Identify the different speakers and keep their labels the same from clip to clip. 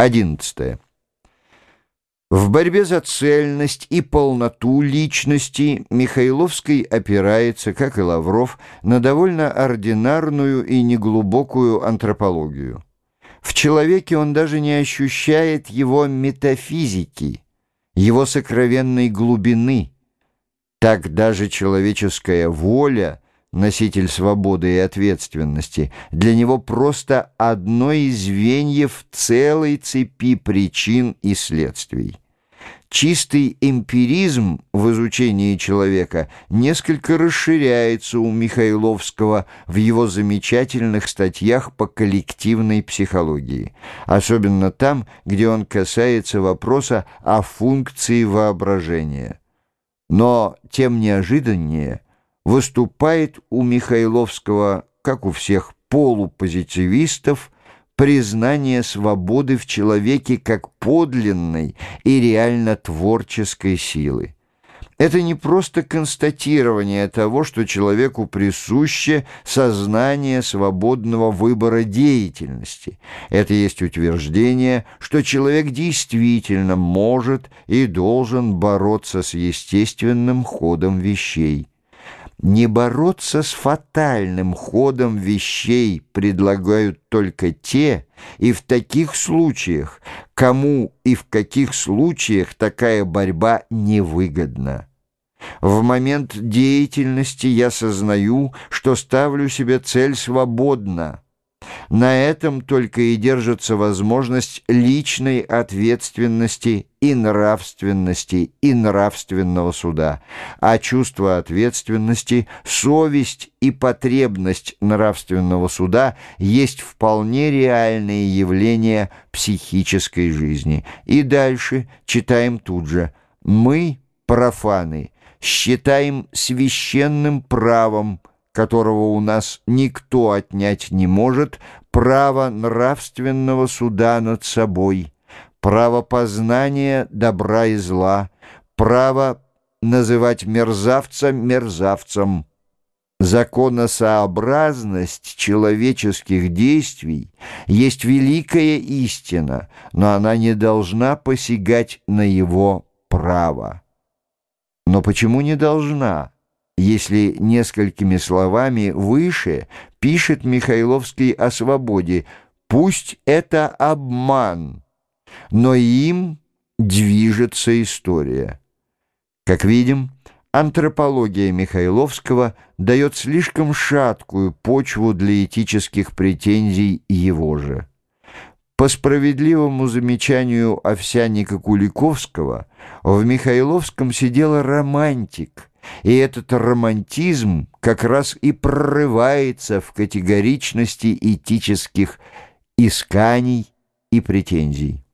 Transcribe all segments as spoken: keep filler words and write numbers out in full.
Speaker 1: Одиннадцатое. В борьбе за цельность и полноту личности Михайловский опирается, как и Лавров, на довольно ординарную и неглубокую антропологию. В человеке он даже не ощущает его метафизики, его сокровенной глубины. Так даже человеческая воля, носитель свободы и ответственности, для него просто одно из звеньев целой цепи причин и следствий. Чистый эмпиризм в изучении человека несколько расширяется у Михайловского в его замечательных статьях по коллективной психологии, особенно там, где он касается вопроса о функции воображения. Но тем неожиданнее выступает у Михайловского, как у всех полупозитивистов, признание свободы в человеке как подлинной и реально творческой силы. Это не просто констатирование того, что человеку присуще сознание свободного выбора деятельности. Это есть утверждение, что человек действительно может и должен бороться с естественным ходом вещей. Не бороться с фатальным ходом вещей предлагают только те, и в таких случаях, кому и в каких случаях такая борьба невыгодна. В момент деятельности я сознаю, что ставлю себе цель свободно. На этом только и держится возможность личной ответственности и нравственности и нравственного суда, а чувство ответственности, совесть и потребность нравственного суда есть вполне реальные явления психической жизни. И дальше читаем тут же: «Мы, профаны, считаем священным правом, которого у нас никто отнять не может, право нравственного суда над собой, право познания добра и зла, право называть мерзавца мерзавцем. Законосообразность человеческих действий есть великая истина, но она не должна посягать на его право». Но почему не должна, если несколькими словами выше пишет Михайловский о свободе: «Пусть это обман, но им движется история». Как видим, антропология Михайловского дает слишком шаткую почву для этических претензий его же. По справедливому замечанию Овсянника-Куликовского, в Михайловском сидел романтик, и этот романтизм как раз и прорывается в категоричности этических исканий и претензий.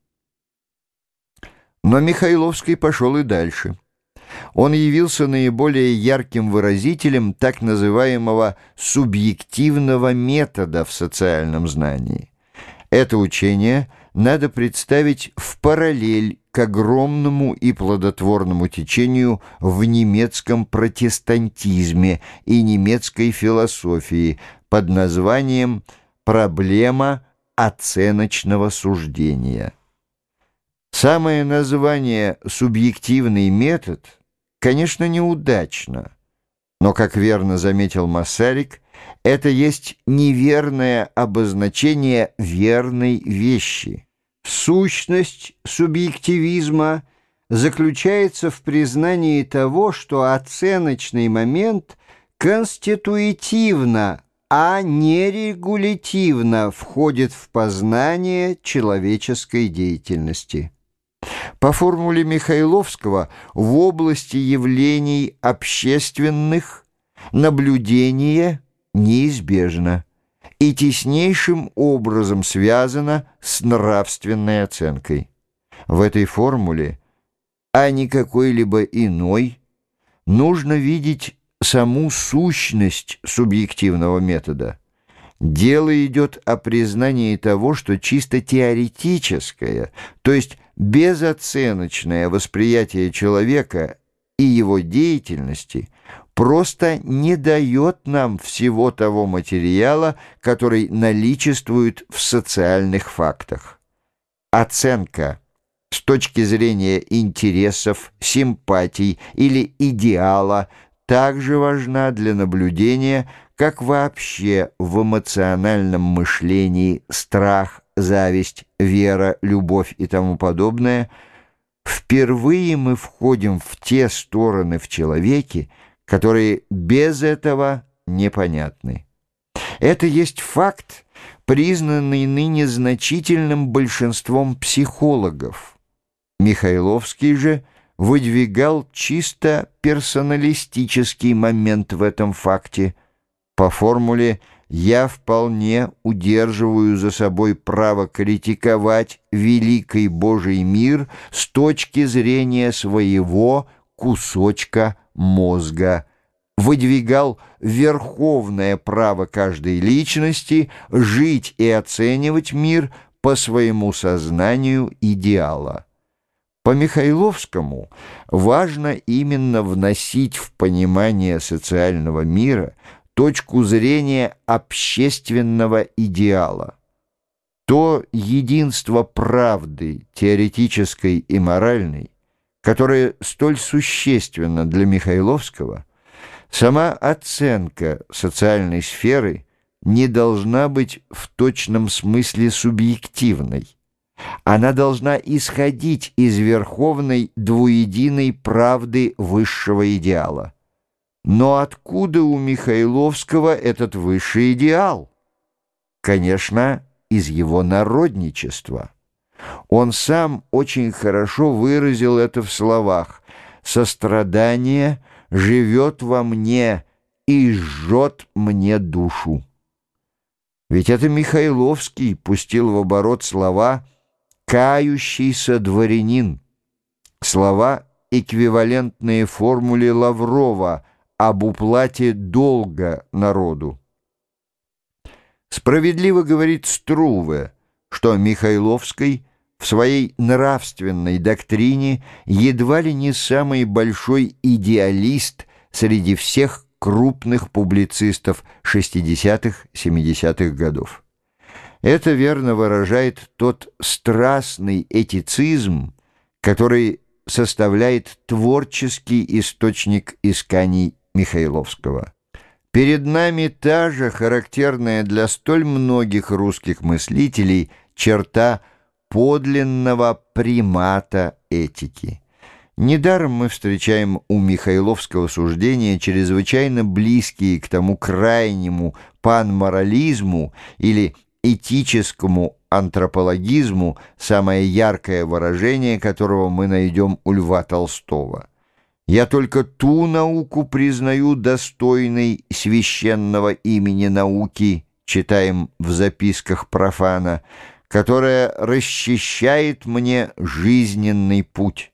Speaker 1: Но Михайловский пошел и дальше. Он явился наиболее ярким выразителем так называемого субъективного метода в социальном знании. Это учение надо представить в параллель к огромному и плодотворному течению в немецком протестантизме и немецкой философии под названием «Проблема оценочного суждения». Самое название «субъективный метод», конечно, неудачно, но, как верно заметил Массарик, это есть неверное обозначение верной вещи. Сущность субъективизма заключается в признании того, что оценочный момент конституитивно, а не регулятивно входит в познание человеческой деятельности. По формуле Михайловского, в области явлений общественных наблюдение неизбежно и теснейшим образом связано с нравственной оценкой. В этой формуле, а не какой-либо иной, нужно видеть саму сущность субъективного метода. Дело идет о признании того, что чисто теоретическое, то есть безоценочное восприятие человека и его деятельности просто не дает нам всего того материала, который наличествует в социальных фактах. Оценка с точки зрения интересов, симпатий или идеала также важна для наблюдения, как вообще в эмоциональном мышлении страх, зависть, вера, любовь и тому подобное. Впервые мы входим в те стороны в человеке, которые без этого непонятны. Это есть факт, признанный ныне значительным большинством психологов. Михайловский же выдвигал чисто персоналистический момент в этом факте. По формуле «я вполне удерживаю за собой право критиковать великий Божий мир с точки зрения своего кусочка мозга», выдвигал верховное право каждой личности жить и оценивать мир по своему сознанию идеала. По Михайловскому важно именно вносить в понимание социального мира точку зрения общественного идеала. То единство правды, теоретической и моральной, которое столь существенно для Михайловского, сама оценка социальной сферы не должна быть в точном смысле субъективной. Она должна исходить из верховной двуединой правды высшего идеала. Но откуда у Михайловского этот высший идеал? Конечно, из его народничества. Он сам очень хорошо выразил это в словах: «Сострадание живет во мне и жжет мне душу». Ведь это Михайловский пустил в оборот слова «кающийся дворянин», слова, эквивалентные формуле Лаврова об уплате долга народу. Справедливо говорит Струве, что Михайловский в своей нравственной доктрине едва ли не самый большой идеалист среди всех крупных публицистов шестидесятых-семидесятых годов. Это верно выражает тот страстный этицизм, который составляет творческий источник исканий Михайловского. Перед нами та же характерная для столь многих русских мыслителей черта подлинного примата этики. Недаром мы встречаем у Михайловского суждения чрезвычайно близкие к тому крайнему панморализму или этическому антропологизму, самое яркое выражение которого мы найдем у Льва Толстого. «Я только ту науку признаю достойной священного имени науки», читаем в записках профана, «которая расчищает мне жизненный путь».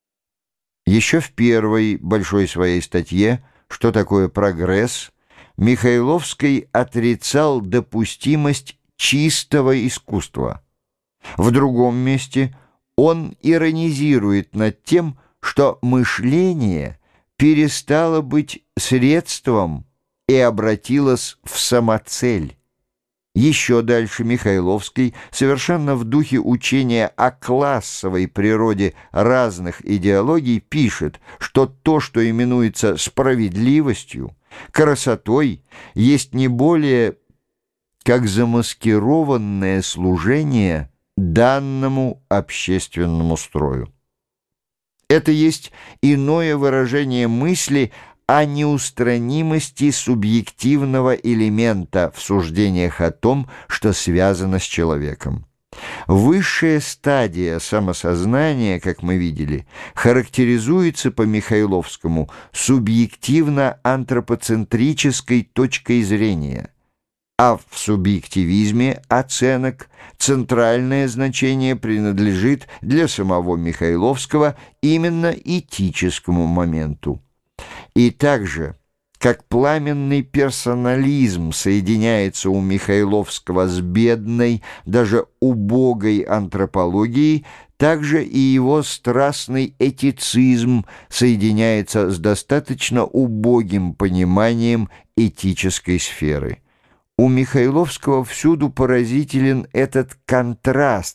Speaker 1: Еще в первой большой своей статье «Что такое прогресс?» Михайловский отрицал допустимость чистого искусства. В другом месте он иронизирует над тем, что мышление перестало быть средством и обратилось в самоцель. Еще дальше Михайловский, совершенно в духе учения о классовой природе разных идеологий, пишет, что то, что именуется справедливостью, красотой, есть не более как замаскированное служение данному общественному строю. Это есть иное выражение мысли о неустранимости субъективного элемента в суждениях о том, что связано с человеком. Высшая стадия самосознания, как мы видели, характеризуется по Михайловскому субъективно-антропоцентрической точкой зрения, а в субъективизме оценок центральное значение принадлежит для самого Михайловского именно этическому моменту. И также, как пламенный персонализм соединяется у Михайловского с бедной, даже убогой антропологией, также и его страстный этицизм соединяется с достаточно убогим пониманием этической сферы. У Михайловского всюду поразителен этот контраст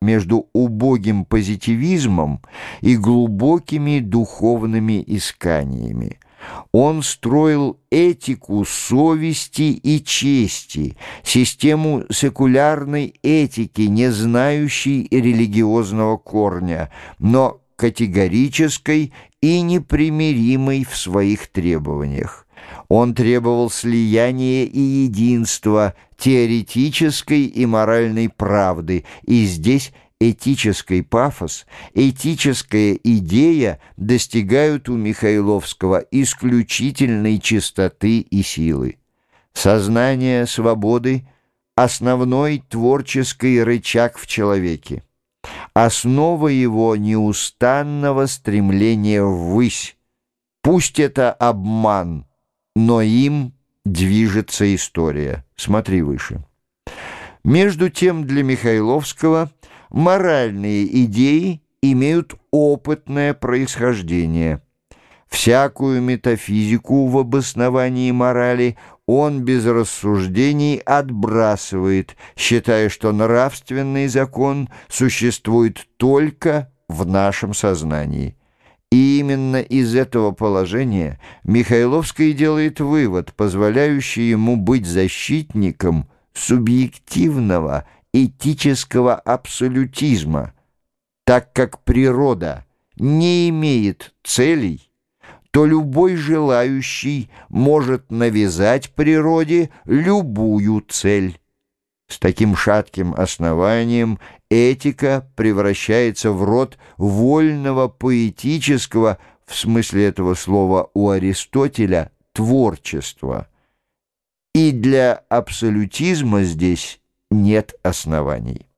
Speaker 1: между убогим позитивизмом и глубокими духовными исканиями. Он строил этику совести и чести, систему секулярной этики, не знающей религиозного корня, но категорической и непримиримой в своих требованиях. Он требовал слияния и единства теоретической и моральной правды, и здесь этический пафос, этическая идея достигают у Михайловского исключительной чистоты и силы. Сознание свободы — основной творческий рычаг в человеке, основа его неустанного стремления ввысь. Пусть это обман, но им движется история. Смотри выше. Между тем для Михайловского моральные идеи имеют опытное происхождение. Всякую метафизику в обосновании морали он без рассуждений отбрасывает, считая, что нравственный закон существует только в нашем сознании. И именно из этого положения Михайловский делает вывод, позволяющий ему быть защитником субъективного этического абсолютизма. Так как природа не имеет целей, то любой желающий может навязать природе любую цель. С таким шатким основанием этика превращается в род вольного поэтического, в смысле этого слова у Аристотеля, творчества. И для абсолютизма здесь нет оснований.